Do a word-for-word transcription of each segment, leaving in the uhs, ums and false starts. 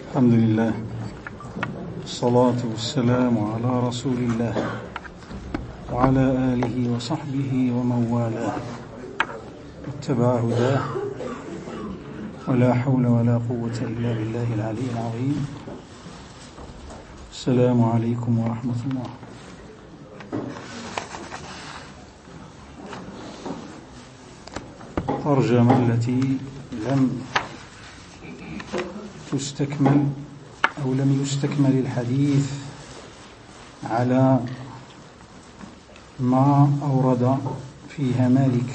الحمد لله، الصلاة والسلام على رسول الله وعلى آله وصحبه ومن والاه اتبع هداه، ولا حول ولا قوة إلا بالله العلي العظيم. السلام عليكم ورحمة الله. الترجمة التي لم تستكمل أو لم يستكمل الحديث على ما أورد فيها مالك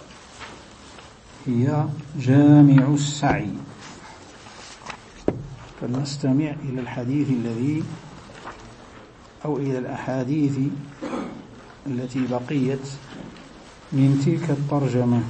هي جامع السعي، فلنستمع إلى الحديث الذي أو إلى الأحاديث التي بقيت من تلك الترجمة.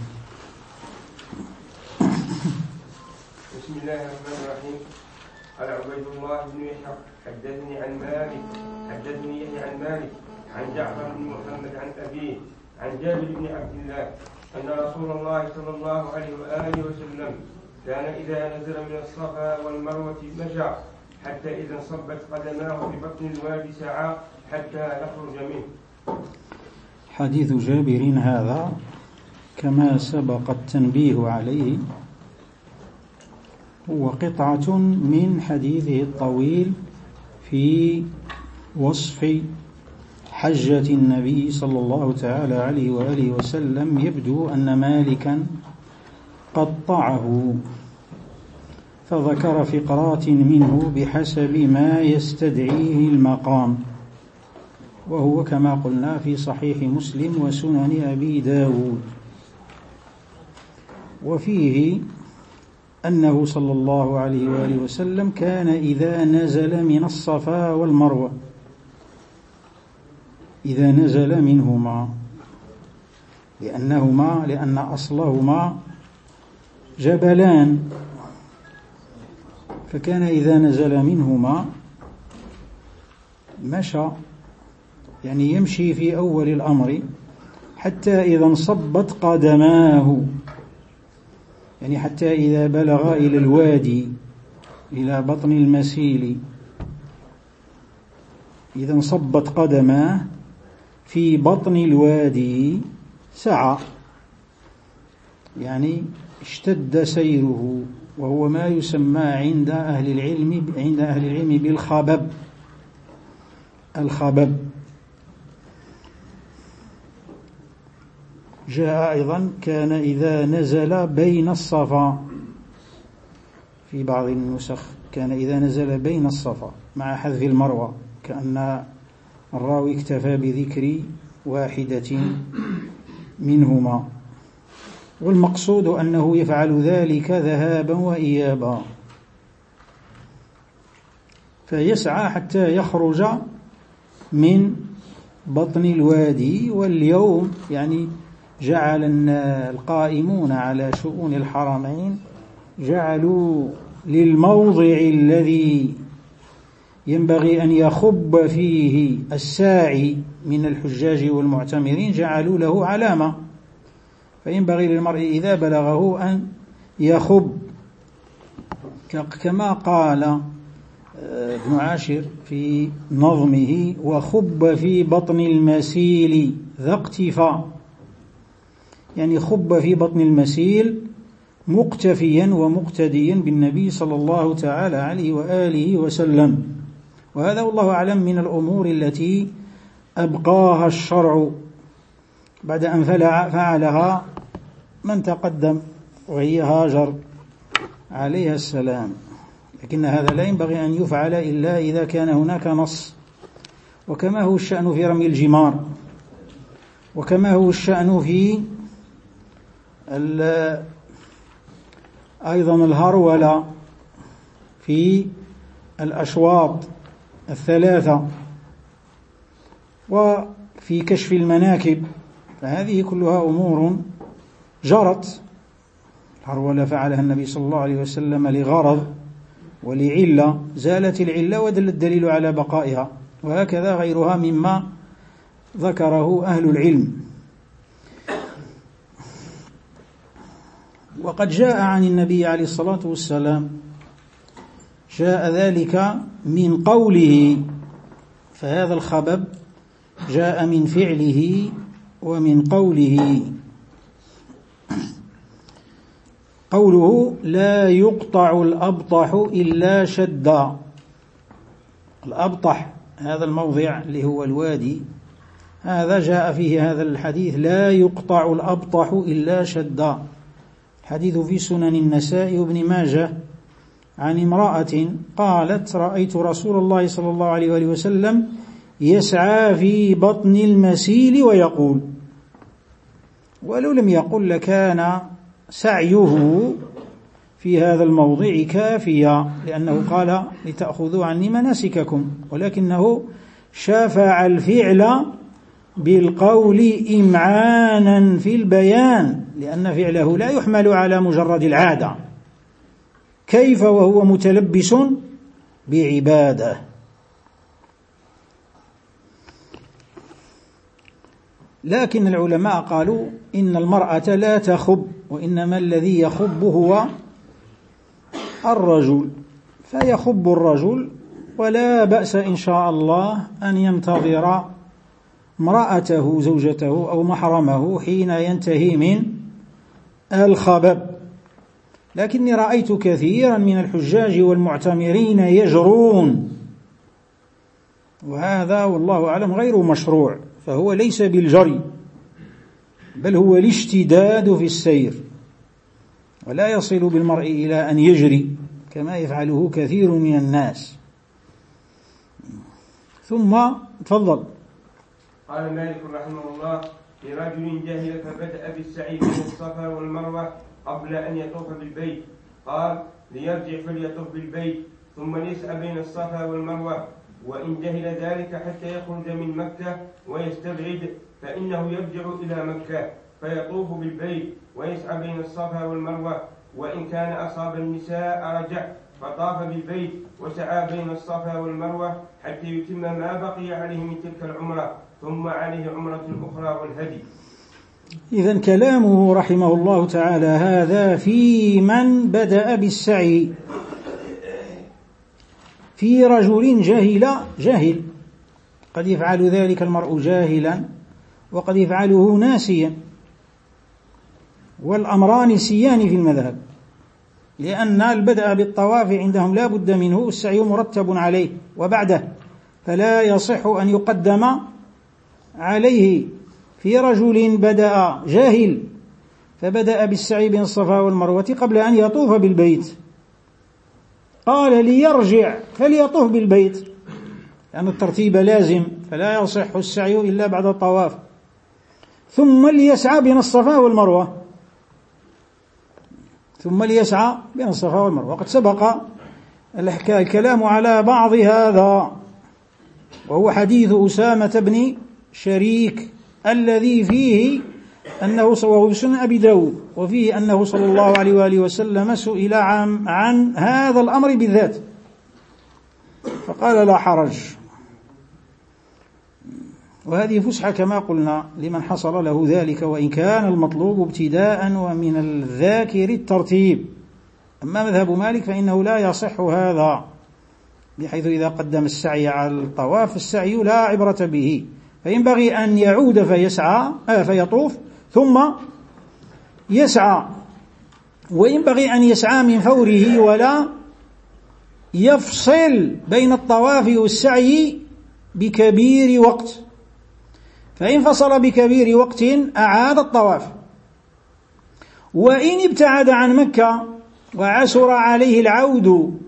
بسم الله الرحمن الرحيم. قال عبيد الله بن يحيى حدثني عن مالك حدثني يحيى عن مالك عن جعفر بن محمد عن أبيه عن جابر بن عبد الله أن رسول الله صلى الله عليه وآله وسلم كان إذا نزل من الصفا والمروة مشى حتى إذا انصبت قدماه في بطن الوادي سعى حتى يخرج منه. حديث جابر هذا كما سبق التنبيه عليه هو قطعة من حديثه الطويل في وصف حجة النبي صلى الله تعالى عليه وآله وسلم. يبدو أن مالكا قطعه فذكر فقرات منه بحسب ما يستدعيه المقام، وهو كما قلنا في صحيح مسلم وسنن أبي داود. وفيه أنه صلى الله عليه وآله وسلم كان إذا نزل من الصفا والمروة، إذا نزل منهما، لأنهما لأن أصلهما جبلان، فكان إذا نزل منهما مشى، يعني يمشي في أول الأمر حتى إذا انصبت قدماه، يعني حتى إذا بلغ إلى الوادي إلى بطن المسيل، إذا انصبت قدماه في بطن الوادي سعى، يعني اشتد سيره، وهو ما يسمى عند أهل العلم عند أهل العلم بالخبب. الخبب جاء أيضا كان إذا نزل بين الصفا، في بعض النسخ كان إذا نزل بين الصفا مع حذف المروة، كأن الراوي اكتفى بذكر واحدة منهما، والمقصود أنه يفعل ذلك ذهابا وإيابا، فيسعى حتى يخرج من بطن الوادي. واليوم يعني جعل القائمون على شؤون الحرمين جعلوا للموضع الذي ينبغي أن يخب فيه الساعي من الحجاج والمعتمرين جعلوا له علامة، فينبغي للمرء إذا بلغه أن يخب، كما قال ابن عاشر في نظمه: وخب في بطن المسيل ذا اقتفاء، يعني خب في بطن المسيل مقتفيا ومقتديا بالنبي صلى الله تعالى عليه وآله وسلم. وهذا والله أعلم من الأمور التي أبقاها الشرع بعد أن فعلها من تقدم، وهي هاجر عليها السلام، لكن هذا لا ينبغي أن يفعل إلا إذا كان هناك نص، وكما هو الشأن في رمي الجمار، وكما هو الشأن في أيضا الهرولة في الأشواط الثلاثة، وفي كشف المناكب، فهذه كلها أمور جرت. الهرولة فعلها النبي صلى الله عليه وسلم لغرض ولعلة، زالت العلة ودل الدليل على بقائها، وهكذا غيرها مما ذكره أهل العلم. وقد جاء عن النبي عليه الصلاة والسلام جاء ذلك من قوله، فهذا الخبب جاء من فعله ومن قوله. قوله لا يقطع الأبطح إلا شدا، الأبطح هذا الموضع اللي هو الوادي، هذا جاء فيه هذا الحديث لا يقطع الأبطح إلا شدا. الحديث في سنن النسائي وابن ماجه عن امرأة قالت رأيت رسول الله صلى الله عليه وآله وسلم يسعى في بطن المسيل ويقول، ولو لم يقل لكان سعيه في هذا الموضع كافيا، لأنه قال لتأخذوا عني مناسككم، ولكنه شافع الفعل بالقول إمعانا في البيان، لأن فعله لا يحمل على مجرد العادة، كيف وهو متلبس بعبادة. لكن العلماء قالوا إن المرأة لا تخب، وإنما الذي يخب هو الرجل، فيخب الرجل ولا بأس إن شاء الله أن ينتظر امرأته زوجته أو محرمه حين ينتهي من الخبب. لكني رأيت كثيرا من الحجاج والمعتمرين يجرون، وهذا والله أعلم غير مشروع، فهو ليس بالجري بل هو الاشتداد في السير، ولا يصل بالمرء إلى أن يجري كما يفعله كثير من الناس. ثم تفضل. قال مالك رحمه الله في رجل جهل فبدأ بالسعي بين الصفا والمروة قبل أن يطوف بالبيت، قال ليرجع فليطوف بالبيت ثم ليسعى بين الصفا والمروة، وإن جهل ذلك حتى يخرج من مكة ويستبعد فإنه يرجع إلى مكة فيطوف بالبيت ويسعى بين الصفا والمروة، وإن كان أصاب النساء رجع فطاف بالبيت وسعى بين الصفا والمروة حتى يتم ما بقي عليه من تلك العمرة، ثم عليه عمرة أخرى والهدي. إذن كلامه رحمه الله تعالى هذا في من بدأ بالسعي، في رجل جاهل جاهل قد يفعل ذلك المرء جاهلا وقد يفعله ناسيا، والأمران سيان في المذهب، لأن البدء بالطواف عندهم لا بد منه، السعي مرتب عليه وبعده، فلا يصح أن يقدم عليه. في رجل بدأ جاهل فبدأ بالسعي بين الصفا والمروة قبل أن يطوف بالبيت، قال ليرجع فليطوف بالبيت، لأن الترتيب لازم، فلا يصح السعي إلا بعد الطواف، ثم ليسعى بين الصفا والمروة ثم ليسعى بين الصفا والمروة وقد سبق الكلام على بعض هذا، وهو حديث أسامة بن شريك الذي فيه أنه وهو سنن أبي داود، وفيه أنه صلى الله عليه وآله وسلم سئل عن, عن هذا الأمر بالذات فقال لا حرج، وهذه فسحة كما قلنا لمن حصل له ذلك، وإن كان المطلوب ابتداء ومن الذاكر الترتيب. أما مذهب مالك فإنه لا يصح هذا، بحيث إذا قدم السعي على الطواف السعي لا عبرة به، فينبغي أن يعود فيسعى آه فيطوف ثم يسعى، وينبغي أن يسعى من فوره ولا يفصل بين الطواف والسعي بكبير وقت، فإن فصل بكبير وقت أعاد الطواف. وإن ابتعد عن مكة وعسر عليه العود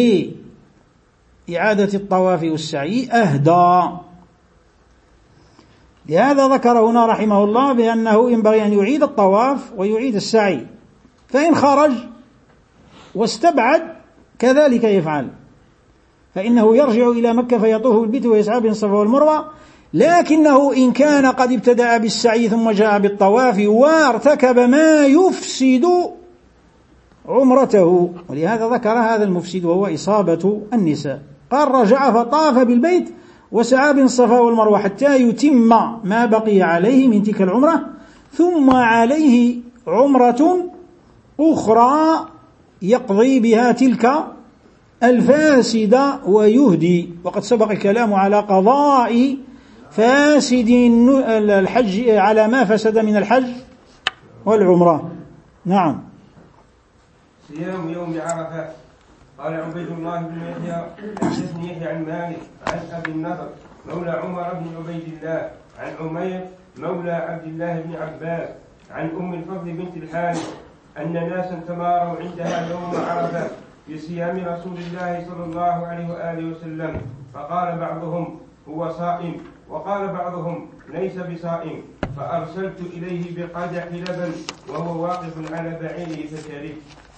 لإعادة الطواف والسعي أهدى. لهذا ذكر هنا رحمه الله بأنه ينبغي أن يعيد الطواف ويعيد السعي، فإن خرج واستبعد كذلك يفعل، فإنه يرجع إلى مكة فيطوف بالبيت ويسعى بين الصفا والمروة. لكنه إن كان قد ابتدأ بالسعي ثم جاء بالطواف وارتكب ما يفسد عمرته، ولهذا ذكر هذا المفسد وهو إصابة النساء، قال رجع فطاف بالبيت وسعى بين الصفا والمروة حتى يتم ما بقي عليه من تلك العمرة، ثم عليه عمرة أخرى يقضي بها تلك الفاسد ويهدي. وقد سبق الكلام على قضاء فاسد الحج على ما فسد من الحج والعمرة. نعم. صيام يوم عرفة. قال عبيد الله بن يحيى حدثني يحيى عن مالك عن أبي النضر مولى عمر بن عبيد الله عن عمير مولى عبد الله بن عباس عن أم الفضل بنت الحارث أن ناسا تماروا عندها يوم عرفة في صيام رسول الله صلى الله عليه وآله وسلم، فقال بعضهم هو صائم، وقال بعضهم ليس بصائم، فأرسلت إليه بقدح لبن وهو واقف على بعيره فشرب.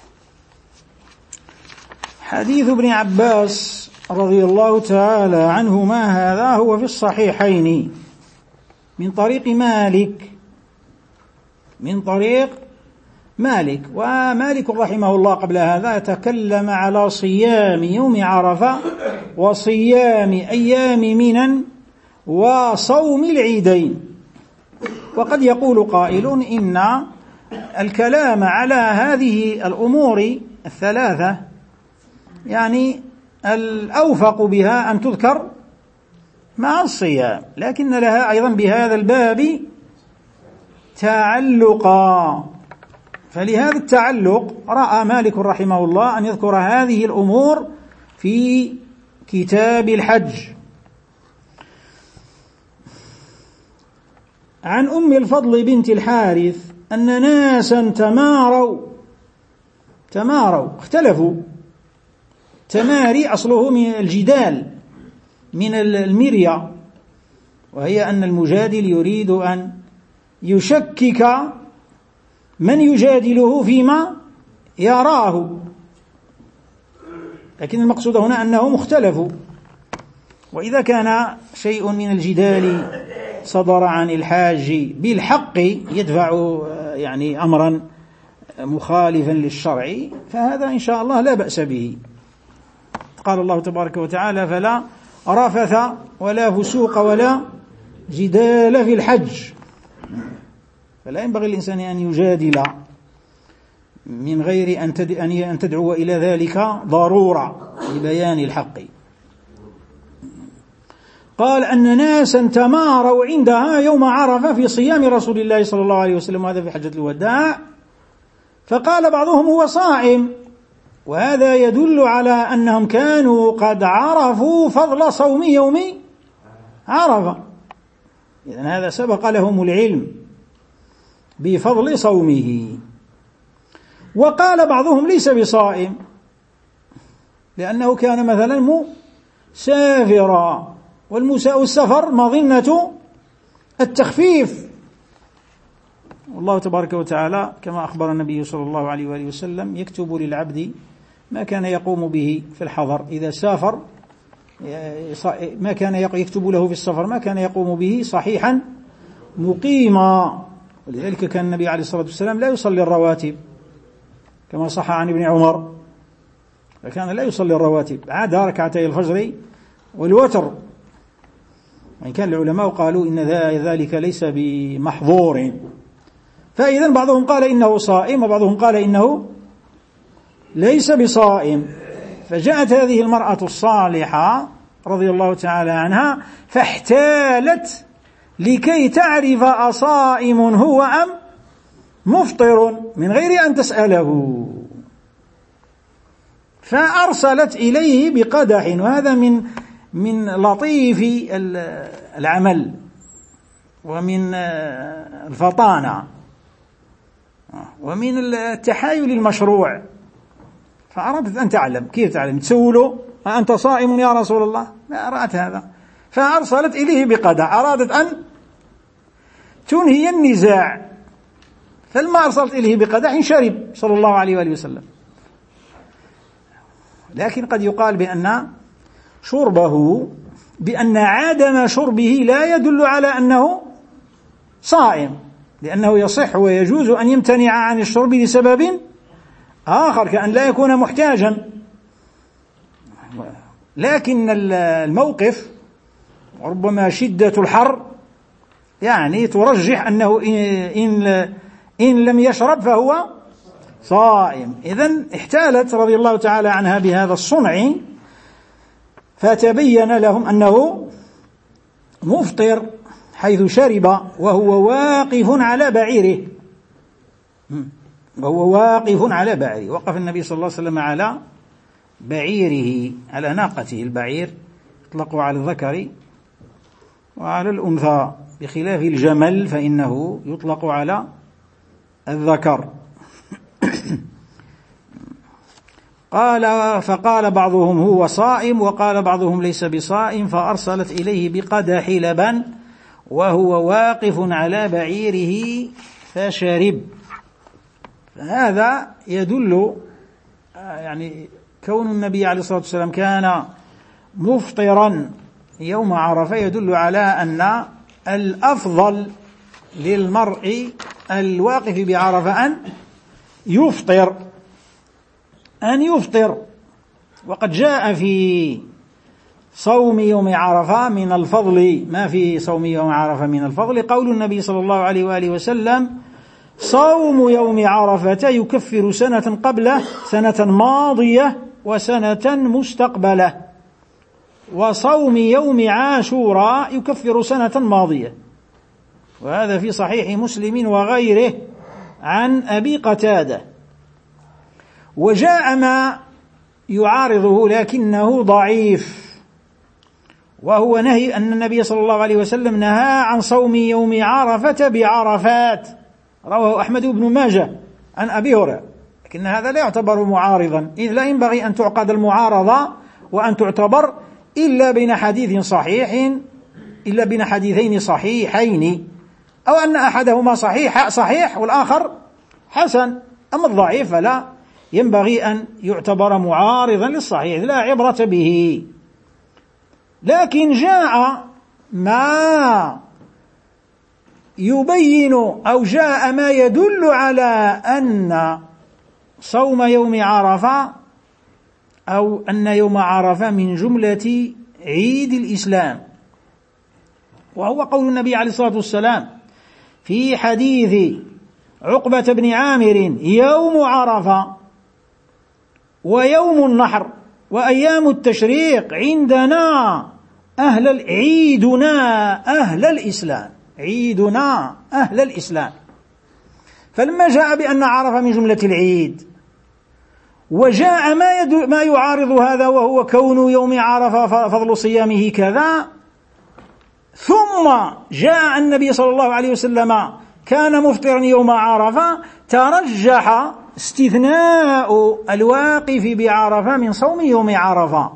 حديث ابن عباس رضي الله تعالى عنهما هذا هو في الصحيحين من طريق مالك من طريق مالك ومالك رحمه الله قبل هذا تكلم على صيام يوم عرفة وصيام أيام منى وصوم العيدين. وقد يقول قائل إن الكلام على هذه الأمور الثلاثة يعني الأوفق بها أن تذكر مع الصيام، لكن لها أيضا بهذا الباب تعلقا، فلهذا التعلق رأى مالك رحمه الله أن يذكر هذه الأمور في كتاب الحج. عن أم الفضل بنت الحارث أن ناسا تماروا تماروا اختلفوا. تماري أصله من الجدال من المرية، وهي أن المجادل يريد أن يشكك من يجادله فيما يراه، لكن المقصود هنا أنهم اختلفوا. وإذا كان شيء من الجدال صدر عن الحاج بالحق يدفع يعني أمرا مخالفا للشرع فهذا إن شاء الله لا بأس به. قال الله تبارك وتعالى فلا رفث ولا فسوق ولا جدال في الحج، فلا ينبغي الإنسان أن يجادل من غير أن تدعو إلى ذلك ضرورة لبيان الحق. قال أن ناسا تماروا عندها يوم عرفة في صيام رسول الله صلى الله عليه وسلم، وهذا في حجة الوداع، فقال بعضهم هو صائم، وهذا يدل على أنهم كانوا قد عرفوا فضل صوم يوم عرفة، إذن هذا سبق لهم العلم بفضل صومه. وقال بعضهم ليس بصائم لأنه كان مثلا مسافرا، والسفر مظنة التخفيف، والله تبارك وتعالى كما أخبر النبي صلى الله عليه وآله وسلم يكتب للعبد ما كان يقوم به في الحضر، إذا سافر ما كان يكتب له في السفر ما كان يقوم به صحيحا مقيما. ولذلك كان النبي عليه الصلاة والسلام لا يصلي الرواتب كما صح عن ابن عمر، فكان لا يصلي الرواتب، عاد ركعتي الفجر والوتر، وإن كان العلماء قالوا إن ذلك ليس بمحظور. فإذا بعضهم قال إنه صائم وبعضهم قال إنه ليس بصائم. فجاءت هذه المرأة الصالحة رضي الله تعالى عنها فاحتالت لكي تعرف أصائم هو أم مفطر من غير أن تسأله، فأرسلت إليه بقدح، وهذا من من لطيف العمل ومن الفطانة ومن التحايل المشروع. فأردت أن تعلم، كيف تعلم؟ تسوله أنت صائم يا رسول الله؟ لا رأت هذا، فأرسلت إليه بقدح، أرادت أن تنهي النزاع، فلما أرسلت إليه بقدح شرب صلى الله عليه وآله وسلم. لكن قد يقال بأن شربه بأن عدم شربه لا يدل على أنه صائم، لأنه يصح ويجوز أن يمتنع عن الشرب لسبب آخر كأن لا يكون محتاجا، لكن الموقف وربما شدة الحر يعني ترجح أنه إن إن لم يشرب فهو صائم. إذن احتالت رضي الله تعالى عنها بهذا الصنع، فتبين لهم أنه مفطر حيث شرب وهو واقف على بعيره، وهو واقف على بعيره. وقف النبي صلى الله عليه وسلم على بعيره، على ناقته. البعير يطلق على الذكر وعلى الأنثى، بخلاف الجمل فإنه يطلق على الذكر. قال فقال بعضهم هو صائم، وقال بعضهم ليس بصائم، فأرسلت إليه بقدح لبن وهو واقف على بعيره فشرب. هذا يدل يعني كون النبي عليه الصلاة والسلام كان مفطرا يوم عرفة يدل على أن الأفضل للمرء الواقف بعرفة أن يفطر أن يفطر وقد جاء في صوم يوم عرفة من الفضل ما في صوم يوم عرفة من الفضل قول النبي صلى الله عليه وآله وسلم: صوم يوم عرفة يكفر سنة قبله، سنة ماضية وسنة مستقبلة، وصوم يوم عاشوراء يكفر سنة ماضية. وهذا في صحيح مسلم وغيره عن أبي قتادة. وجاء ما يعارضه لكنه ضعيف، وهو نهي أن النبي صلى الله عليه وسلم نهى عن صوم يوم عرفة بعرفات، رواه أحمد بن ماجه عن أبي هريرة، لكن هذا لا يعتبر معارضا، إذ لا ينبغي أن تعقد المعارضة وأن تعتبر إلا بين حديث صحيح إلا بين حديثين صحيحين، أو أن أحدهما صحيح صحيح والآخر حسن. أما الضعيف فلا ينبغي أن يعتبر معارضا للصحيح، لا عبرة به. لكن جاء ما يبين أو جاء ما يدل على أن صوم يوم عرفة أو أن يوم عرفة من جملة عيد الإسلام، وهو قول النبي عليه الصلاة والسلام في حديث عقبة بن عامر: يوم عرفة ويوم النحر وأيام التشريق عندنا أهل عيدنا أهل الإسلام، عيدنا أهل الإسلام. فلما جاء بأن عرفة من جملة العيد، وجاء ما, ما يعارض هذا وهو كون يوم عرفة فضل صيامه كذا، ثم جاء النبي صلى الله عليه وسلم كان مفطرا يوم عرفة، ترجح استثناء الواقف بعرفة من صوم يوم عرفة،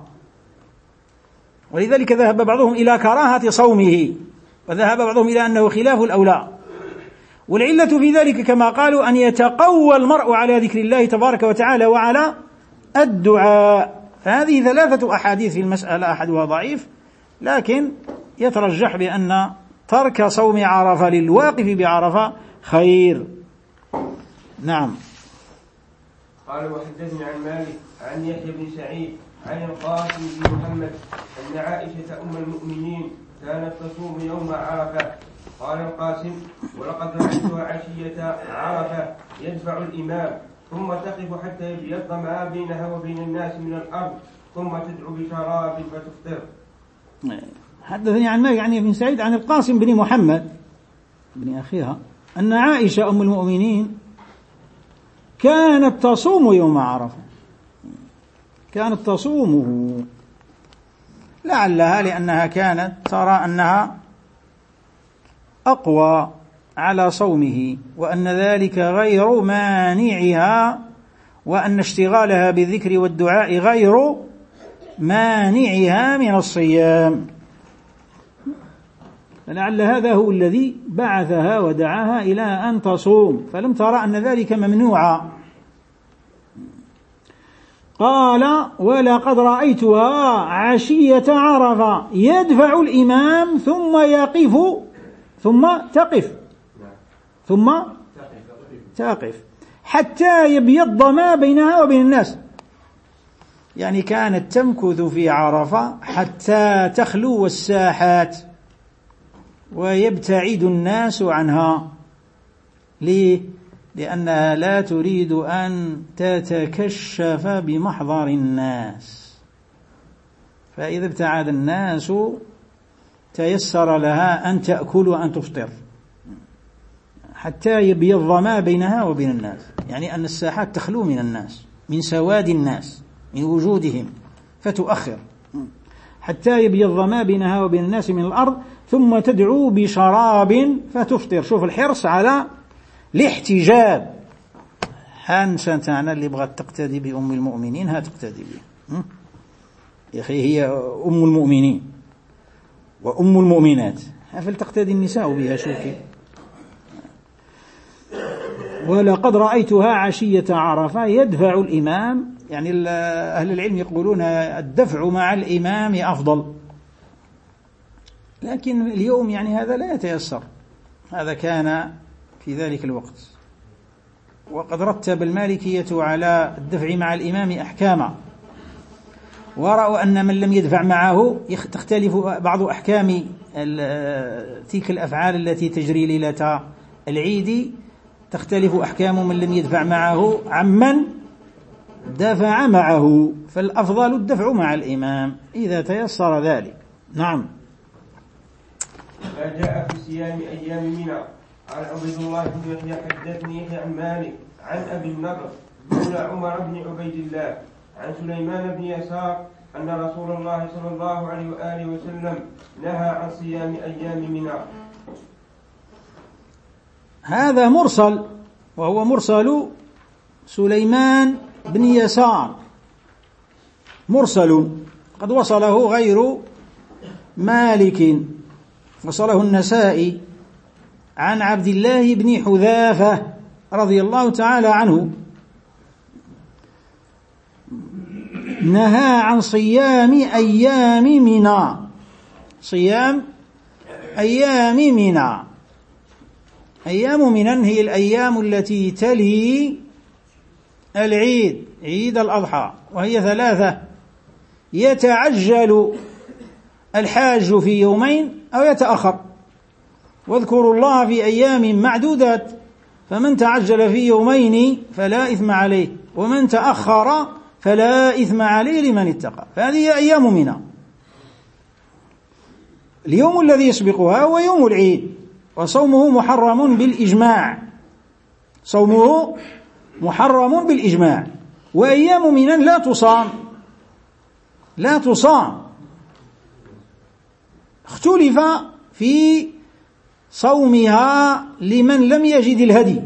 ولذلك ذهب بعضهم إلى كراهة صومه، وذهب بعضهم إلى أنه خلاف الأولى. والعلة في ذلك كما قالوا أن يتقوى المرء على ذكر الله تبارك وتعالى وعلى الدعاء. فهذه ثلاثة أحاديث في المسألة، أحدها ضعيف، لكن يترجح بأن ترك صوم عرفة للواقف بعرفة خير. نعم. قال: وحدثني عن مالك عن يحيى بن سعيد عن القاسم بن محمد أن عائشة أم المؤمنين كانت تصوم يوم عرفة. قال القاسم: ولقد رأيتها عشية عرفة يدفع الإمام ثم تقف حتى يبيض ما بينها وبين الناس من الأرض ثم تدعو بشراب فتفطر. حدثني عن مالك يعني بن سعيد عن القاسم بن محمد بن أخيها أن عائشة أم المؤمنين كانت تصوم يوم عرفة، كانت تصومه، لعلها لأنها كانت ترى أنها أقوى على صومه، وأن ذلك غير مانعها، وأن اشتغالها بالذكر والدعاء غير مانعها من الصيام، فلعل هذا هو الذي بعثها ودعاها إلى أن تصوم، فلم ترى أن ذلك ممنوعا. قال: ولقد رأيتها عشية عرفة يدفع الإمام ثم يقف ثم تقف ثم تقف حتى يبيض ما بينها وبين الناس، يعني كانت تمكث في عرفة حتى تخلو الساحات ويبتعد الناس عنها. ليه؟ لأنها لا تريد أن تتكشف بمحضر الناس، فإذا ابتعد الناس تيسر لها أن تأكل وأن تفطر حتى يبيض ما بينها وبين الناس، يعني أن الساحات تخلو من الناس، من سواد الناس، من وجودهم، فتؤخر حتى يبيض ما بينها وبين الناس من الأرض، ثم تدعو بشراب فتفطر. شوف الحرص على الاحتجاب. هان سنتانا اللي بغت تقتدي بأم المؤمنين ها تقتدي بها يا أخي، هي أم المؤمنين وأم المؤمنات، فلتقتدي النساء بها. شوفي، ولقد رأيتها عشية عرفة يدفع الإمام، يعني أهل العلم يقولون الدفع مع الإمام أفضل، لكن اليوم يعني هذا لا يتيسر، هذا كان في ذلك الوقت. وقد رتب المالكية على الدفع مع الإمام أحكاما، ورأوا أن من لم يدفع معه تختلف بعض أحكام تلك الأفعال التي تجري ليلة العيد، تختلف أحكام من لم يدفع معه عمن دفع معه، فالأفضل الدفع مع الإمام إذا تيسر ذلك. نعم. ما جاء في صيام أيام منى. عن عبيد الله بن يحيى حدثني يحيى عن مالك عن أبي النضر مولى عمر بن عبيد الله عن سليمان بن يسار أن رسول الله صلى الله عليه وآله وسلم نهى عن صيام أيام منى. هذا مرسل، وهو مرسل سليمان بن يسار، مرسل قد وصله غير مالك، وصله النسائي عن عبد الله بن حذافة رضي الله تعالى عنه، نهى عن صيام أيام منى، صيام أيام منى. أيام منى هي الأيام التي تلي العيد، عيد الأضحى، وهي ثلاثة: يتعجل الحاج في يومين أو يتأخر، واذكروا الله في أيام معدودات، فمن تعجل في يومين فلا إثم عليه، ومن تأخر فلا إثم عليه لمن اتقى. فهذه أيام منى. اليوم الذي يسبقها هو يوم العيد، وصومه محرم بالإجماع، صومه محرم بالإجماع. وأيام منى لا تصام، لا تصام، اختلف في صومها لمن لم يجد الهدي.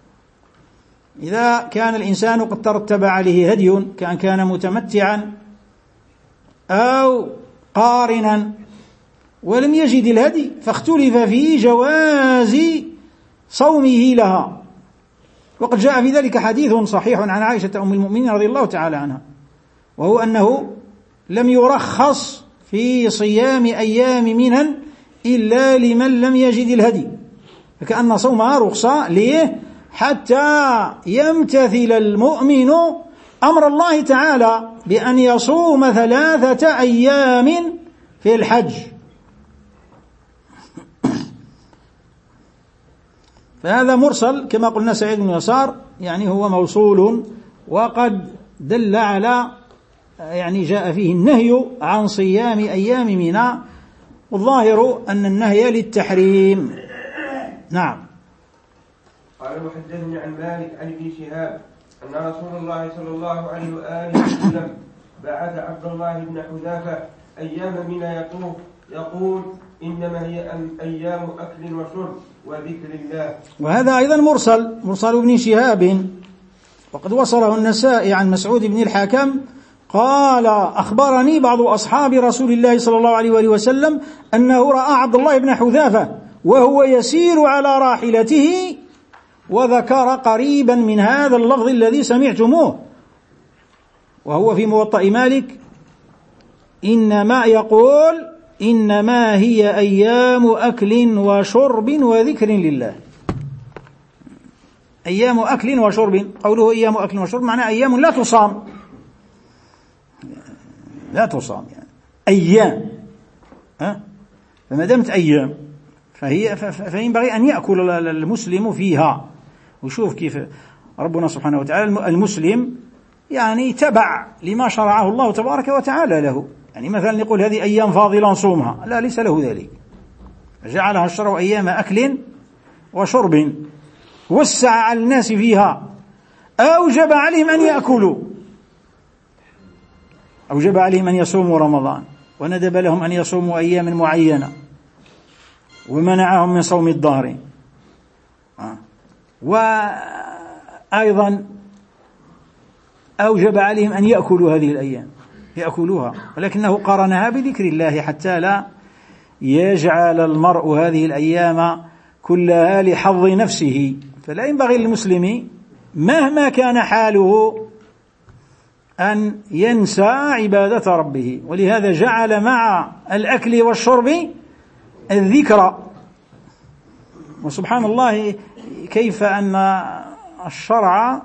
إذا كان الإنسان قد ترتب عليه هدي، كأن كان متمتعا أو قارنا ولم يجد الهدي، فاختلف في جواز صومه لها. وقد جاء في ذلك حديث صحيح عن عائشة أم المؤمنين رضي الله تعالى عنها، وهو أنه لم يرخص في صيام أيام منى إلا لمن لم يجد الهدي، فكأن صومها رخصة ليه؟ حتى يمتثل المؤمن أمر الله تعالى بأن يصوم ثلاثة أيام في الحج. فهذا مرسل كما قلنا سعيد بن يسار، يعني هو موصول، وقد دل على يعني جاء فيه النهي عن صيام أيام منى، والظاهر أن النهي للتحريم. نعم. قال وحدثني عن مالك عن ابن شهاب أن رسول الله صلى الله عليه وآله وسلم بعث عبد الله بن حذافة أيام منى يطوف يقول إنما هي أيام أكل وشرب وذكر الله. وهذا أيضا مرسل، مرسل ابن شهاب، وقد وصله النسائي عن مسعود بن الحكم قال أخبرني بعض أصحاب رسول الله صلى الله عليه وآله وسلم أنه رأى عبد الله بن حذافة وهو يسير على راحلته، وذكر قريبا من هذا اللفظ الذي سمعتموه، وهو في موطأ مالك، إنما يقول إنما هي أيام أكل وشرب وذكر لله. أيام أكل وشرب، قوله أيام أكل وشرب معناه أيام لا تصام، لا تصام يعني أيام، ها؟ فما دامت أيام فهي فينبغي أن يأكل المسلم فيها، وشوف كيف ربنا سبحانه وتعالى المسلم يعني تبع لما شرعه الله تبارك وتعالى له. يعني مثلا يقول هذه أيام فاضلة نصومها، لا، ليس له ذلك، جعلها الشرع أيام أكل وشرب، وسع على الناس فيها، أوجب عليهم أن يأكلوا، أوجب عليهم أن يصوموا رمضان، وندب لهم أن يصوموا أيام معينة، ومنعهم من صوم الدهر. وأيضا أوجب عليهم أن يأكلوا هذه الأيام، يأكلوها، ولكنه قارنها بذكر الله حتى لا يجعل المرء هذه الأيام كلها لحظ نفسه. فلا ينبغي للمسلم مهما كان حاله أن ينسى عبادة ربه، ولهذا جعل مع الأكل والشرب الذكر. وسبحان الله كيف أن الشرع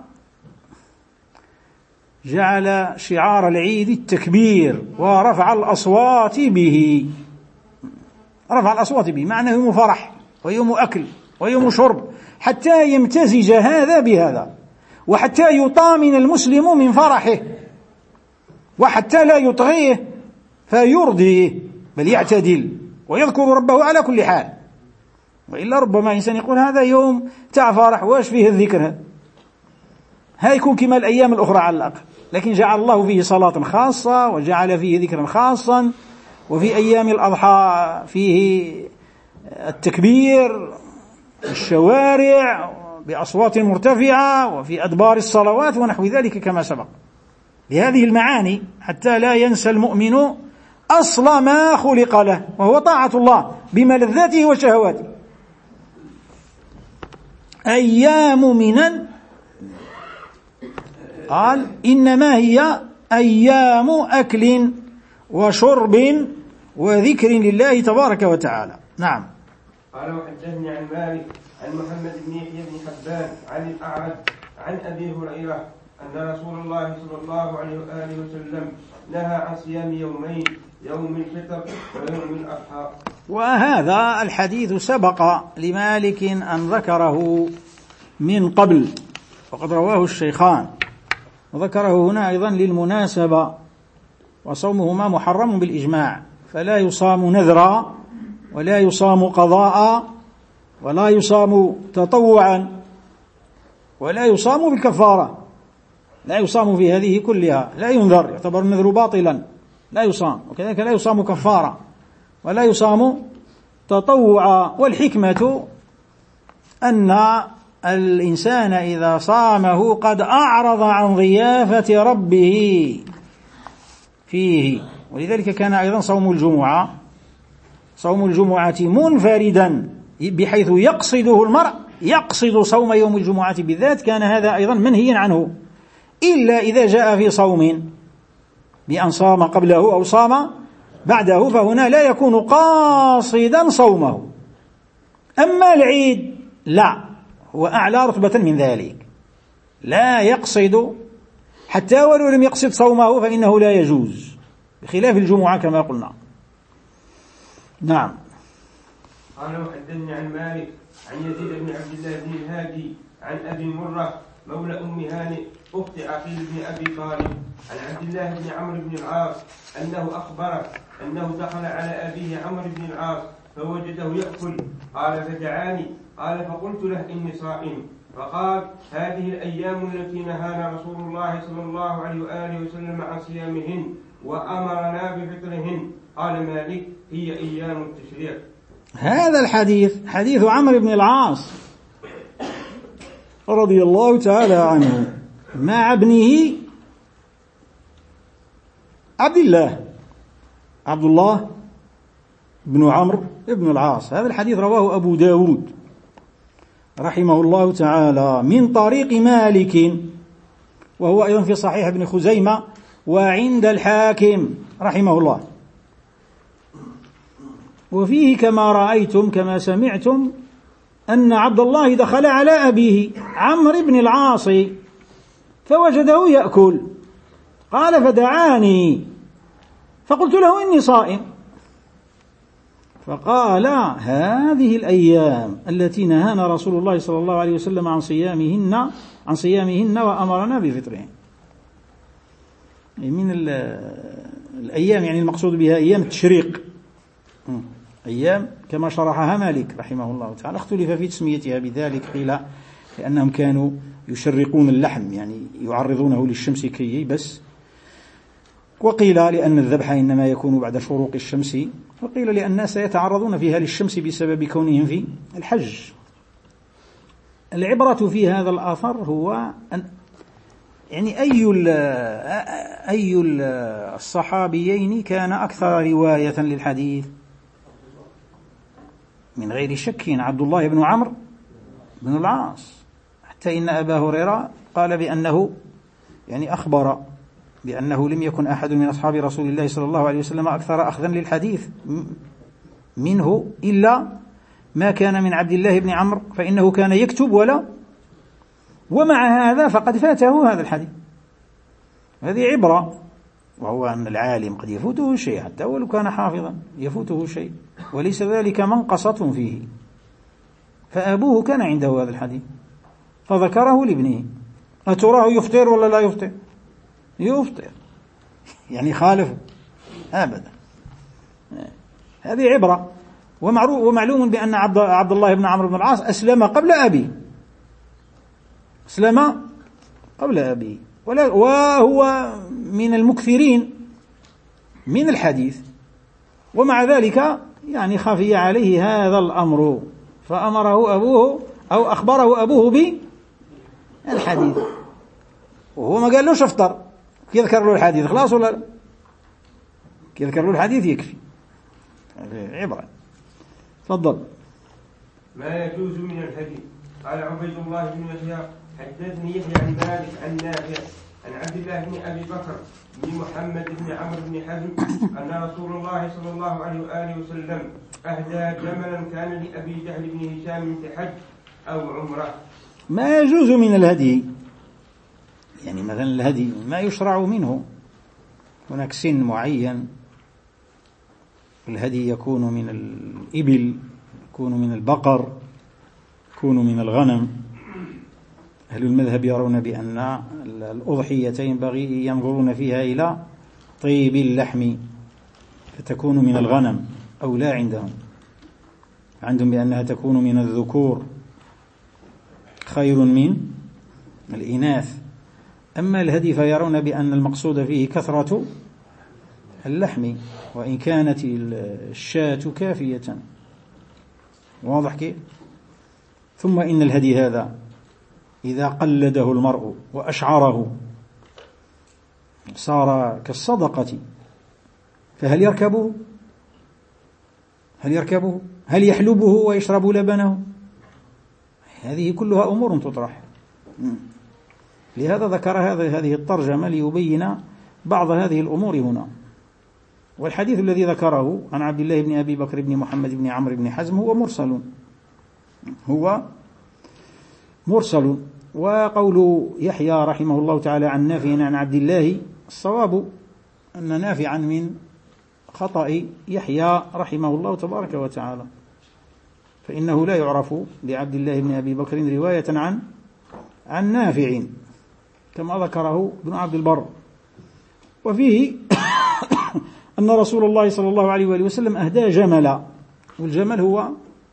جعل شعار العيد التكبير ورفع الأصوات به، رفع الأصوات به، معناه يوم فرح ويوم أكل ويوم شرب، حتى يمتزج هذا بهذا، وحتى يطامن المسلم من فرحه، وحتى لا يطغيه فيرضيه، بل يعتدل ويذكر ربه على كل حال. وإلا ربما إنسان يقول هذا يوم تاع فرح، واش فيه الذكر هذا؟ ها يكون كما الأيام الأخرى على الأقل، لكن جعل الله فيه صلاة خاصة، وجعل فيه ذكرا خاصا، وفي أيام الأضحى فيه التكبير، الشوارع بأصوات مرتفعة، وفي أدبار الصلوات ونحو ذلك كما سبق، لهذه المعاني حتى لا ينسى المؤمن أصل ما خلق له، وهو طاعة الله بملذاته وشهواته. أيام منا، قال إنما هي أيام أكل وشرب وذكر لله تبارك وتعالى. نعم. قال وحدثني عن مالك عن محمد بن يحيى بن حبان عن الأعرج عن أبي هريرة أن رسول الله صلى الله عليه وآله وسلم نهى عن صيام يومين، يوم الفطر ويوم الأضحى. وهذا الحديث سبق لمالك أن ذكره من قبل، وقد رواه الشيخان، وذكره هنا أيضا للمناسبة، وصومهما محرم بالإجماع، فلا يصام نذرا ولا يصام قضاء ولا يصام تطوعا ولا يصام بالكفارة، لا يصام في هذه كلها، لا ينذر، يعتبر النذر باطلا، لا يصام، وكذلك لا يصام كفارة ولا يصام تطوعا. والحكمة أن الإنسان إذا صامه قد أعرض عن ضيافة ربه فيه، ولذلك كان أيضا صوم الجمعة صوم الجمعة منفردا بحيث يقصده المرء، يقصد صوم يوم الجمعة بالذات، كان هذا أيضا منهيا عنه، إلا إذا جاء في صوم بأن صام قبله أو صام بعده، فهنا لا يكون قاصدا صومه. أما العيد لا، هو أعلى رتبة من ذلك، لا يقصد، حتى ولو لم يقصد صومه فإنه لا يجوز، بخلاف الجمعة كما قلنا. نعم. قال وحدثني عن مالك عن يزيد بن عبد الله بن الهادي عن أبي مرة مولى أم هانئ أخت عقيل بن أبي طالب عن عبد الله بن عمرو بن العاص أنه أخبره أنه دخل على أبيه عمرو بن العاص فوجده يأكل، قال فدعاني، قال فقلت له إني صائم، فقال هذه الأيام التي نهانا رسول الله صلى الله عليه وآله وسلم عن صيامهن وأمرنا بفطرهن. قال مالك هي أيام التشريق. هذا الحديث حديث عمرو بن العاص رضي الله تعالى عنه مع ابنه عبد الله عبد الله بن عمرو بن العاص. هذا الحديث رواه أبو داود رحمه الله تعالى من طريق مالك، وهو أيضا في صحيح ابن خزيمة وعند الحاكم رحمه الله. وفيه كما رأيتم كما سمعتم أن عبد الله دخل على أبيه عمرو بن العاص فوجده يأكل، قال فدعاني فقلت له إني صائم، فقال هذه الأيام التي نهانا رسول الله صلى الله عليه وسلم عن صيامهن عن صيامهن وأمرنا بفطرهن. من الأيام يعني المقصود بها أيام التشريق، أيام كما شرحها مالك رحمه الله تعالى. اختلف في تسميتها بذلك، قيل لأنهم كانوا يشرقون اللحم يعني يعرضونه للشمس كي بس، وقيل لأن الذبح إنما يكون بعد شروق الشمس، وقيل لأن الناس يتعرضون فيها للشمس بسبب كونهم في الحج. العبرة في هذا الآثر هو أن يعني أي أي الصحابيين كان أكثر رواية للحديث؟ من غير شك عبد الله بن عمرو بن العاص، حتى إن أبا هريرة قال بأنه يعني أخبر بأنه لم يكن أحد من أصحاب رسول الله صلى الله عليه وسلم أكثر أخذا للحديث منه إلا ما كان من عبد الله بن عمرو، فإنه كان يكتب ولا ومع هذا فقد فاته هذا الحديث. هذه عبرة، وهو أن العالم قد يفوته شيء حتى ولو كان حافظا يفوته شيء، وليس ذلك منقصة فيه. فأبوه كان عنده هذا الحديث فذكره لابنه، أتراه يفطر ولا لا يفطر؟ يفطر، يعني خالفه أبدا. هذه عبرة. ومعلوم بأن عبد الله بن عمرو بن العاص أسلم قبل أبي، أسلم قبل أبي، وهو من المكثرين من الحديث، ومع ذلك يعني خفي عليه هذا الأمر فأمره أبوه أو أخبره أبوه بالحديث، وهو ما قال له افطر، يذكر له الحديث خلاص ولا لا؟ يذكر له الحديث يكفي. عبرة. تفضل. ما يجوز من الحديث. قال عبيد الله بن يحيى حدثني يحيى عن مالك عن نافع عن عبد الله بن أبي بكر بن محمد بن عمرو بن حزم أن رسول الله صلى الله عليه وآله وسلم أهدى جملا كان لأبي جهل بن هشام في حج أو عمرة. ما يجوز من الهدي، يعني مثلا الهدي ما يشرع منه، هناك سن معين، الهدي يكون من الإبل، يكون من البقر، يكون من الغنم. أهل المذهب يرون بأن الأضحية ينبغي ينظرون فيها إلى طيب اللحم فتكون من الغنم أو لا، عندهم عندهم بأنها تكون من الذكور خير من الإناث. أما الهدي فيرون بأن المقصود فيه كثرة اللحم، وإن كانت الشاة كافية. واضح كيف؟ ثم إن الهدي هذا إذا قلده المرء وأشعره صار كالصدقة، فهل يركبه؟ هل يركبه؟ هل يحلبه ويشرب لبنه؟ هذه كلها أمور تطرح. لهذا ذكر هذه الترجمة ليبين بعض هذه الأمور هنا. والحديث الذي ذكره عن عبد الله بن أبي بكر بن محمد بن عمرو بن حزم هو مرسل، هو مرسل. وقول يحيى رحمه الله تعالى عن نافع عن عبد الله، الصواب أن نافعا من خطأ يحيى رحمه الله تبارك وتعالى، فإنه لا يعرف لعبد الله بن أبي بكر رواية عن عن نافع كما ذكره ابن عبد البر. وفيه أن رسول الله صلى الله عليه وآله وسلم أهدى جملا، والجمل هو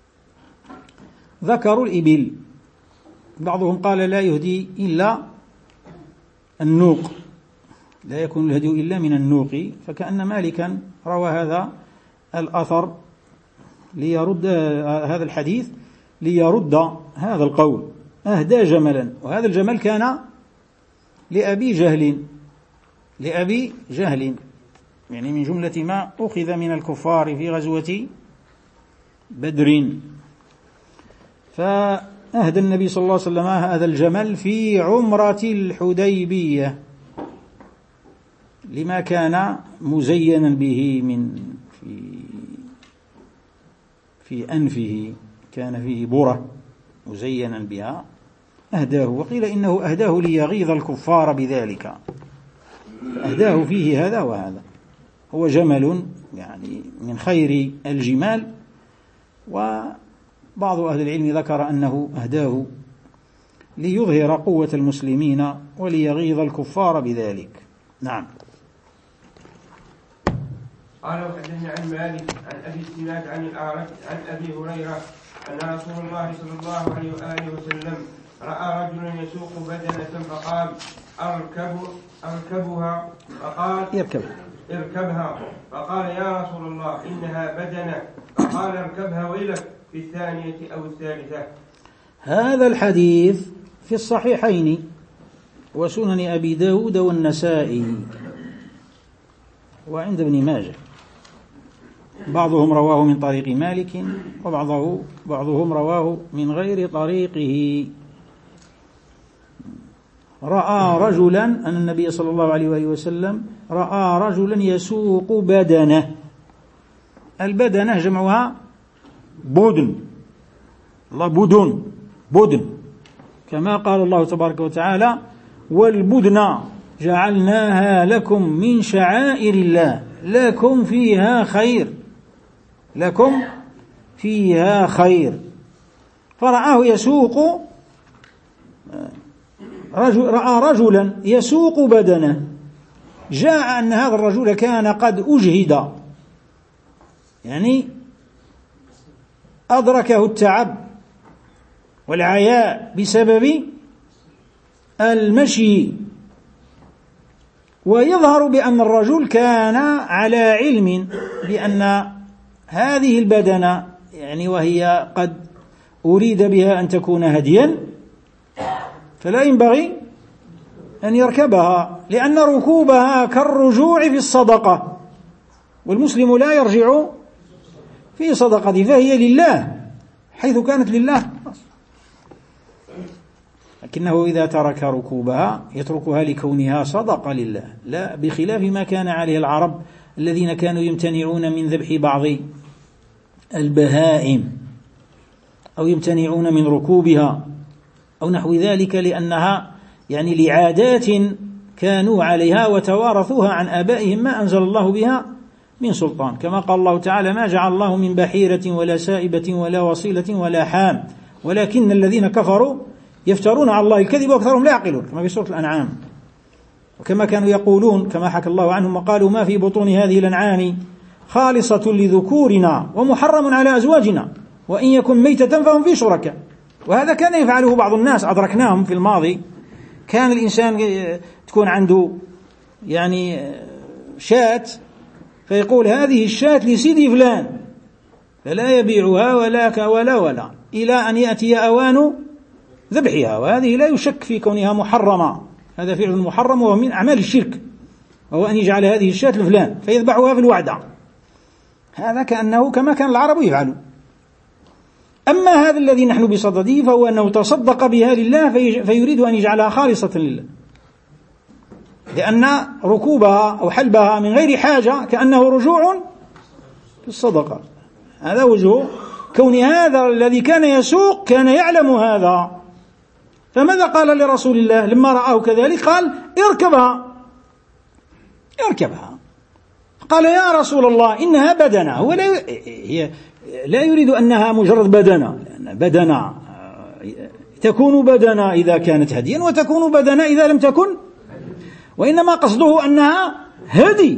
ذكر الإبل. بعضهم قال لا يهدي إلا النوق، لا يكون الهدي إلا من النوق، فكأن مالكا روى هذا الأثر ليرد هذا الحديث ليرد هذا القول، أهدى جملا. وهذا الجمل كان لأبي جهل، لأبي جهل يعني من جملة ما أخذ من الكفار في غزوة بدر. فأهدى النبي صلى الله عليه وسلم هذا الجمل في عمرة الحديبية لما كان مزينا به من في في أنفه، كان فيه برة مزينا بها، أهداه. وقيل إنه أهداه ليغيظ الكفار بذلك، أهداه فيه هذا وهذا. هو جمل يعني من خير الجمال وبعض أهل العلم ذكر أنه أهداه ليظهر قوة المسلمين وليغيظ الكفار بذلك. نعم. قال وحدثني عن مالك عن أبي الزناد عن الأعرج عن أبي هريرة أن رسول الله صلى الله عليه وآله وسلم رأى رجلا يسوق بدنة فقال أركب أركبها فقال يركب اركبها فقال يا رسول الله إنها بدنة فقال اركبها ويلك في الثانية أو الثالثة. هذا الحديث في الصحيحين وسنن أبي داود والنسائي وعند ابن ماجه، بعضهم رواه من طريق مالك وبعضه بعضهم رواه من غير طريقه. رأى رجلا أن النبي صلى الله عليه وآله وسلم رأى رجلا يسوق بدنة. البدنة جمعها بدن، الله بدن بدن، كما قال الله تبارك وتعالى والبدن جعلناها لكم من شعائر الله لكم فيها خير لكم فيها خير. فرآه يسوق رجل رأى رجلا يسوق بدنه. جاء أن هذا الرجل كان قد أجهد، يعني أدركه التعب والعياء بسبب المشي، ويظهر بأن الرجل كان على علم بأن هذه البدنة يعني وهي قد أريد بها أن تكون هديا فلا ينبغي أن يركبها، لأن ركوبها كالرجوع في الصدقة، والمسلم لا يرجع في صدقته فهي لله حيث كانت لله، لكنه إذا ترك ركوبها يتركها لكونها صدقة لله، لا بخلاف ما كان عليه العرب الذين كانوا يمتنعون من ذبح بعض البهائم أو يمتنعون من ركوبها أو نحو ذلك لأنها يعني لعادات كانوا عليها وتوارثوها عن آبائهم ما أنزل الله بها من سلطان، كما قال الله تعالى ما جعل الله من بحيرة ولا سائبة ولا وصيلة ولا حام ولكن الذين كفروا يفترون على الله الكذب وأكثرهم لا يعقلون، كما في سورة الأنعام. وكما كانوا يقولون كما حكى الله عنهم وقالوا ما في بطون هذه الأنعام خالصة لذكورنا ومحرم على أزواجنا وإن يكن ميتة فهم في شركاء. وهذا كان يفعله بعض الناس أدركناهم في الماضي. كان الإنسان تكون عنده يعني شاة فيقول هذه الشاة لسيدي فلان فلا يبيعها ولا ولا ولا إلى أن يأتي أوان ذبحها، وهذه لا يشك في كونها محرمة، هذا فعل محرم وهو من أعمال الشرك، وهو أن يجعل هذه الشاة لفلان فيذبحها في الوعدة، هذا كأنه كما كان العرب يفعلون. أما هذا الذي نحن بصدده فهو أنه تصدق بها لله فيريد أن يجعلها خالصة لله، لأن ركوبها أو حلبها من غير حاجة كأنه رجوع في الصدقة. هذا وجه كون هذا الذي كان يسوق كان يعلم هذا، فماذا قال لرسول الله لما رآه كذلك؟ قال اركبها اركبها. قال يا رسول الله إنها بدنة، هو لا هي لا يريد أنها مجرد بدنة، لأن بدنة تكون بدنة إذا كانت هديا وتكون بدنة إذا لم تكن، وإنما قصده أنها هدي.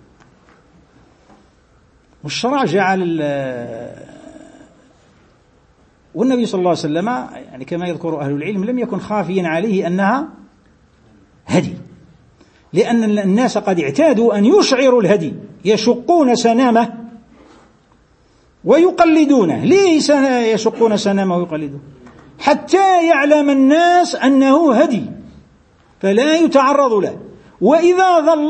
والشرع جعل والنبي صلى الله عليه وسلم يعني كما يذكر أهل العلم لم يكن خافيا عليه أنها هدي، لأن الناس قد اعتادوا أن يشعروا الهدي، يشقون سنامه ويقلدونه. ليس يشقون سنامه ويقلدونه حتى يعلم الناس أنه هدي فلا يتعرض له، وإذا ظل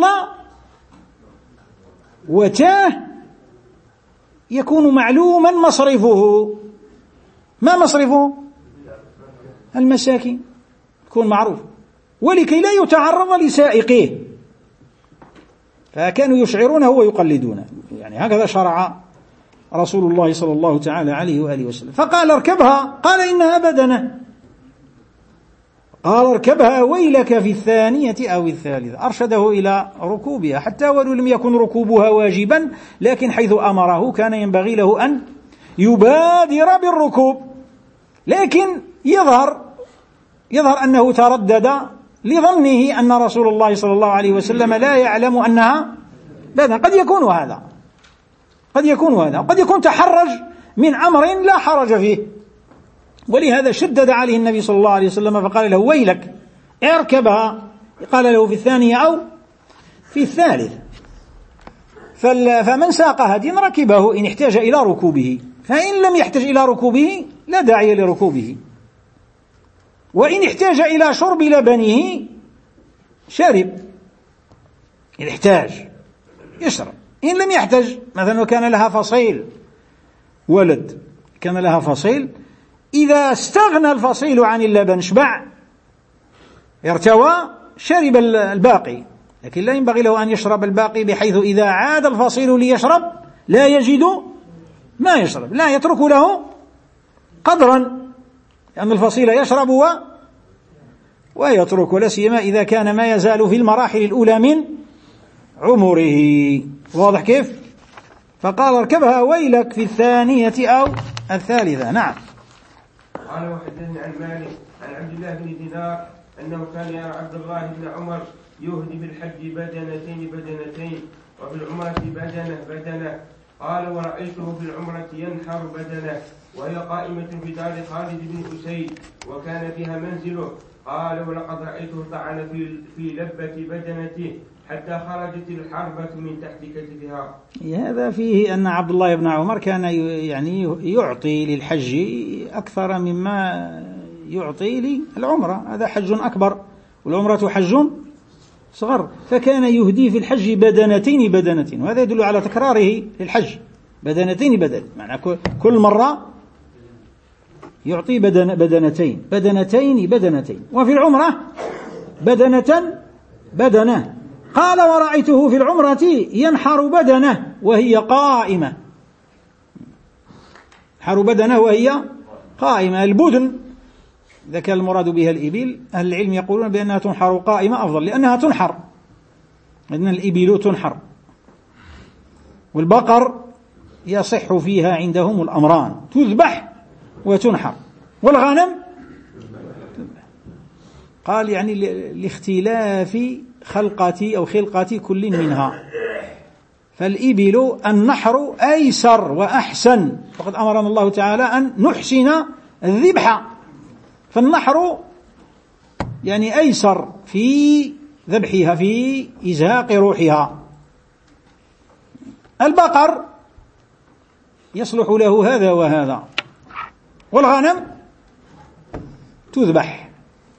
وتاه يكون معلوما مصرفه. ما مصرفه؟ المساكين، يكون معروف، ولكي لا يتعرض لسائقيه فكانوا يشعرونه ويقلدونه. يعني هكذا شرع رسول الله صلى الله تعالى عليه وآله وسلم. فقال اركبها، قال إنها بدنة، قال اركبها ويلك في الثانية أو الثالثة، أرشده إلى ركوبها حتى ولو لم يكن ركوبها واجبا، لكن حيث أمره كان ينبغي له أن يبادر بالركوب، لكن يظهر يظهر أنه تردد لظنه أن رسول الله صلى الله عليه وسلم لا يعلم أنها بدنة. قد يكون هذا قد يكون هذا وقد يكون تحرج من أمر لا حرج فيه، ولهذا شدد عليه النبي صلى الله عليه وسلم فقال له ويلك اركبها، قال له في الثانية أو في الثالث. فمن ساق هديا ركبه إن احتاج إلى ركوبه، فإن لم يحتج إلى ركوبه لا داعي لركوبه، وإن احتاج إلى شرب لبنه شرب، إن احتاج يشرب. إن لم يحتج مثلا وكان لها فصيل ولد، كان لها فصيل، إذا استغنى الفصيل عن اللبن شبع ارتوى شرب الباقي، لكن لا ينبغي له أن يشرب الباقي بحيث إذا عاد الفصيل ليشرب لا يجد ما يشرب، لا يترك له قدرا، لأن الفصيل يشرب و... ويترك، ولا سيما إذا كان ما يزال في المراحل الأولى من عمره. واضح كيف؟ فقال اركبها ويلك في الثانية أو الثالثة. نعم. قال وحدثني عن مالك عن عبد الله بن دينار أنه كان يرى عبد الله بن عمر يهدي بالحج بدنتين بدنتين وفي العمرة بدنة بدنة. قال ورأيته في العمرة ينحر بدنة وهي قائمة في دار خالد بن أسيد وكان فيها منزله. قال ولقد رأيته طعن في في لبة بدنته حتى خرجت الحربة من تحت كتفها. هذا فيه أن عبد الله بن عمر كان يعني يعطي للحج أكثر مما يعطي للعمرة، هذا حج أكبر والعمرة حج صغر، فكان يهدي في الحج بدنتين بدنتين، وهذا يدل على تكراره للحج بدنتين بدل، معنى كل مرة يعطي بدن بدنتين بدنتين بدنتين، وفي العمرة بدنة بدنة. قال ورأيته في العمرة ينحر بدنة وهي قائمة، ينحر بدنة وهي قائمة. البدن إذا كان المراد بها الإبل، أهل العلم يقولون بأنها تنحر قائمة أفضل، لأنها تنحر، لأن الإبل تنحر، والبقر يصح فيها عندهم الأمران، تذبح وتنحر، والغنم قال يعني لاختلاف خلقة أو خلقة كل منها، فالإبل النحر أيسر وأحسن، وقد أمرنا الله تعالى أن نحسن الذبح، فالنحر يعني أيسر في ذبحها في إزهاق روحها. البقر يصلح له هذا وهذا، والغنم تذبح،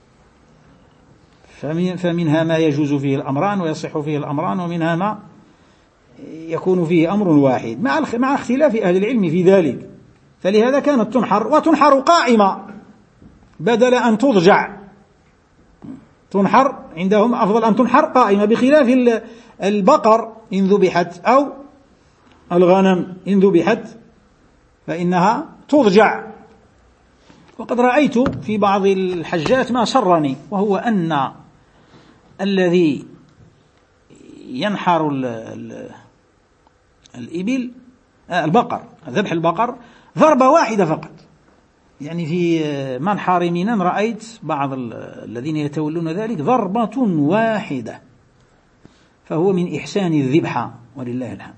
فمنها ما يجوز فيه الأمران ويصح فيه الأمران، ومنها ما يكون فيه أمر واحد مع مع اختلاف أهل العلم في ذلك. فلهذا كانت تنحر، وتنحر قائمة بدل أن تضجع، تنحر عندهم أفضل أن تنحر قائمة، بخلاف البقر إن ذبحت أو الغنم إن ذبحت فإنها تضجع. وقد رأيت في بعض الحجات ما سرني، وهو أن الذي ينحر ال ال الإبل البقر، ذبح البقر ضربة واحدة فقط، يعني في منحر منى رأيت بعض الذين يتولون ذلك ضربة واحدة، فهو من إحسان الذبح ولله الحمد.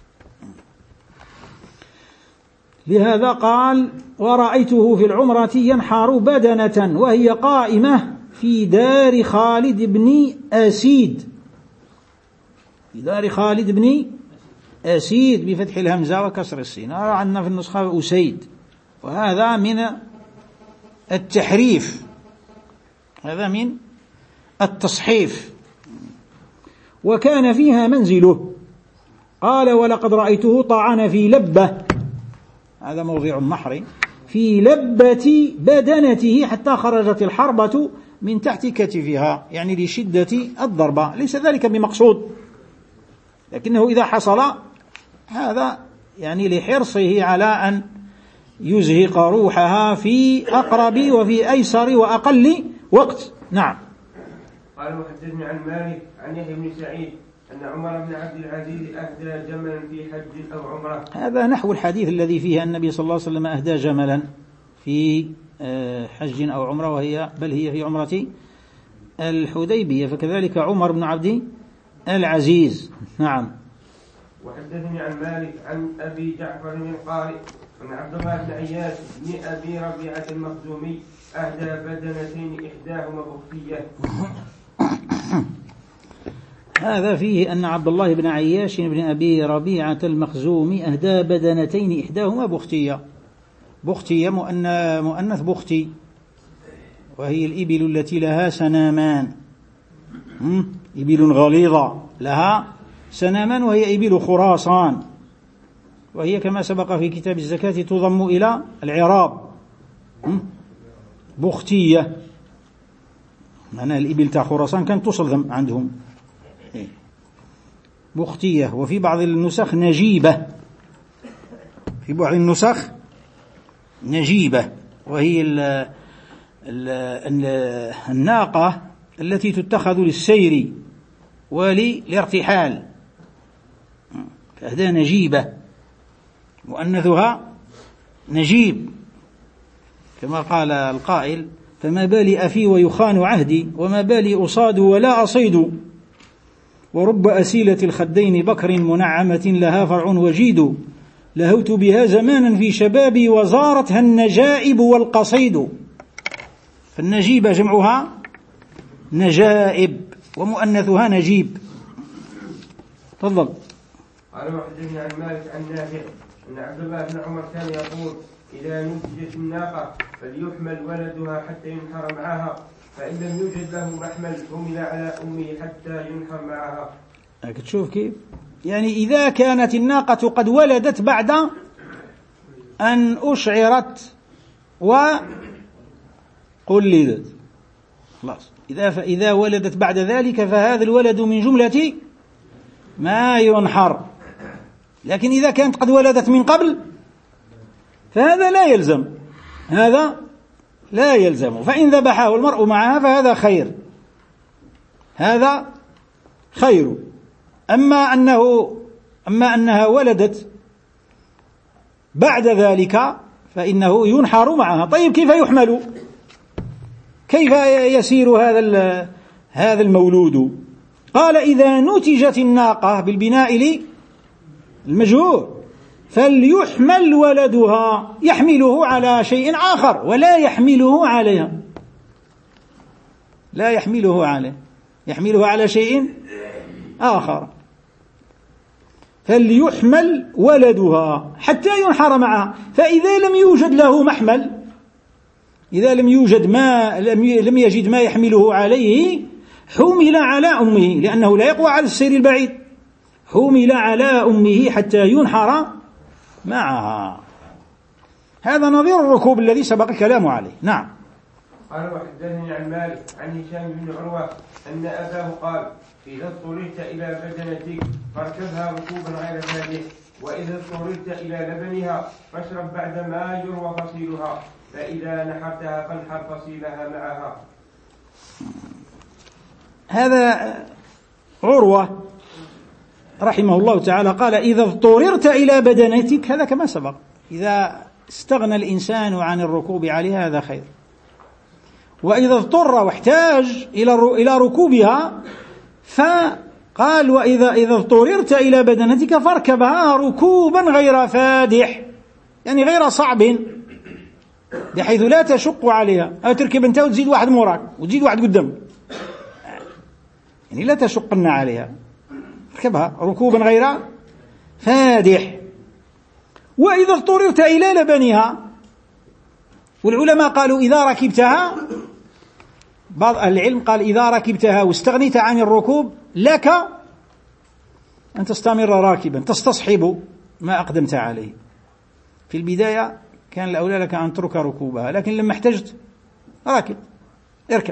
لهذا قال ورأيته في العمرة ينحر بدنة وهي قائمة في دار خالد بن أسيد، في دار خالد بن أسيد بفتح الهمزة وكسر السين، عندنا في النسخة أسيد، وهذا من التحريف، هذا من التصحيف. وكان فيها منزله. قال ولقد رأيته طعن في لبة، هذا موضع النحر، في لبة بدنته حتى خرجت الحربة من تحت كتفها، يعني لشدة الضربة، ليس ذلك بمقصود، لكنه إذا حصل هذا يعني لحرصه على أن يزهق روحها في أقرب وفي أيسر وأقل وقت. نعم. قال وحدثني عن مالك عن يحيى بن سعيد أن عمر بن عبد العزيز أهدى جملا في حج أو عمرة. هذا نحو الحديث الذي فيه النبي صلى الله عليه وسلم أهدى جملا في حج أو عمرة، وهي بل هي في عمرة الحديبية. فكذلك عمر بن عبد العزيز. نعم. وحدثني عن مالك عن أبي جعفر القارئ عن عبد الله بن عياش بن أبي ربيعة المخزومي أهدى بدنتين إحداهما بختية. هذا فيه أن عبد الله بن عياش بن أبي ربيعة المخزومي أهدى بدنتين إحداهما بختية. بختية مؤنث بختي، وهي الإبل التي لها سنامان، إبل غليظة لها سنامان، وهي إبل خراسان، وهي كما سبق في كتاب الزكاة تضم إلى العراب. بختية معناها الإبل تاع خراسان كانت تصل عندهم بختية. وفي بعض النسخ نجيبة، في بعض النسخ نجيبة، وهي ال ال الناقة التي تتخذ للسير وللارتحال، فهذا نجيبة مؤنثها نجيب، كما قال القائل: فما بالي أفي ويخان عهدي، وما بالي أصاد ولا أصيد، ورب أسيلة الخدين بكر منعمة لها فرع وجيد، لهوت بها زمانا في شبابي وزارتها النجائب والقصيد. فالنجيبة جمعها نجائب ومؤنثها نجيب. تفضل. قال وحدثني عن مالك عن نافع أن عبد الله بن عمر كان يقول: إذا نتجت الناقة فليحمل ولدها حتى ينحر معها، فإن لم يوجد له محمل حمل على أمه حتى ينحر معها. تشوف كيف؟ يعني إذا كانت الناقة قد ولدت بعد أن أشعرت وقلدت، خلاص، إذا فإذا ولدت بعد ذلك فهذا الولد من جملة ما ينحر. لكن إذا كانت قد ولدت من قبل فهذا لا يلزم، هذا لا يلزم. فإن ذبحه المرء معها فهذا خير، هذا خير. أما أنه أما أنها ولدت بعد ذلك فإنه ينحر معها. طيب كيف يحمل؟ كيف يسير هذا هذا المولود؟ قال: إذا نتجت الناقة بالبناء المجهور فليحمل ولدها، يحمله على شيء آخر ولا يحمله عليها، لا يحمله عليه، يحمله على شيء آخر. فليحمل ولدها حتى ينحر معها. فإذا لم يوجد له محمل، إذا لم يوجد ما لم يجد ما يحمله عليه، حمل على أمه، لأنه لا يقوى على السير البعيد، حمل على أمه حتى ينحر معها. هذا نظير الركوب الذي سبق الكلام عليه. نعم. قال وحدثني عن مالك عن هشام بن عروة أن أباه قال: إذا اضطررت إلى بدنتك فاركبها ركوبا غير فادح، وإذا اضطررت إلى لبنها فاشرب بعد ما يروى فصيلها، فإذا نحرتها فانحر فصيلها معها. هذا عروة رحمه الله تعالى قال: إذا اضطررت إلى بدنتك، هذا كما سبق، إذا استغنى الإنسان عن الركوب عليها هذا خير. وإذا اضطر واحتاج إلى ركوبها فقال: وإذا إذا اضطررت إلى بدنتك فاركبها ركوبا غير فادح، يعني غير صعب، بحيث لا تشق عليها. أو تركب أنت وتزيد واحد موراك وتزيد واحد قدام، يعني لا تشقن عليها، اركبها ركوبا غير فادح. وإذا اضطررت إلى لبنها، والعلماء قالوا إذا ركبتها، بعض العلم قال إذا ركبتها واستغنيت عن الركوب لك أن تستمر راكبا تستصحب ما أقدمت عليه. في البداية كان الأولى لك أن تترك ركوبها، لكن لما احتجت راكب اركب.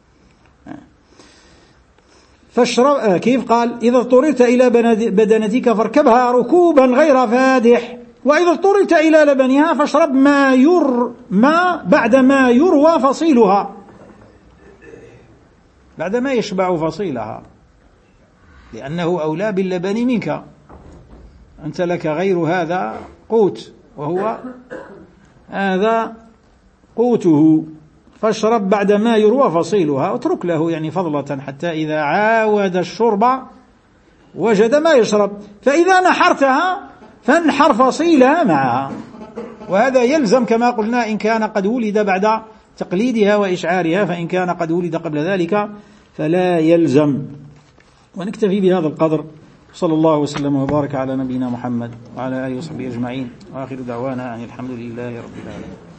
فاشرب. كيف قال؟ إذا اضطررت إلى بدنتك فاركبها ركوبا غير فادح، وإذا اضطررت إلى لبنها فاشرب ما ير ما بعد ما يروى فصيلها، بعد ما يشبع فصيلها. لأنه أولى باللبن منك، أنت لك غير هذا قوت وهو هذا قوته، فاشرب بعد ما يروى فصيلها، اترك له يعني فضلة حتى إذا عاود الشرب وجد ما يشرب، فإذا نحرتها فانحر فصيلها معها. وهذا يلزم كما قلنا إن كان قد ولد بعد تقليدها وإشعارها، فإن كان قد ولد قبل ذلك فلا يلزم. ونكتفي بهذا القدر، صلى الله وسلم وبارك على نبينا محمد وعلى آله وصحبه أجمعين، وآخر دعوانا أن الحمد لله رب العالمين.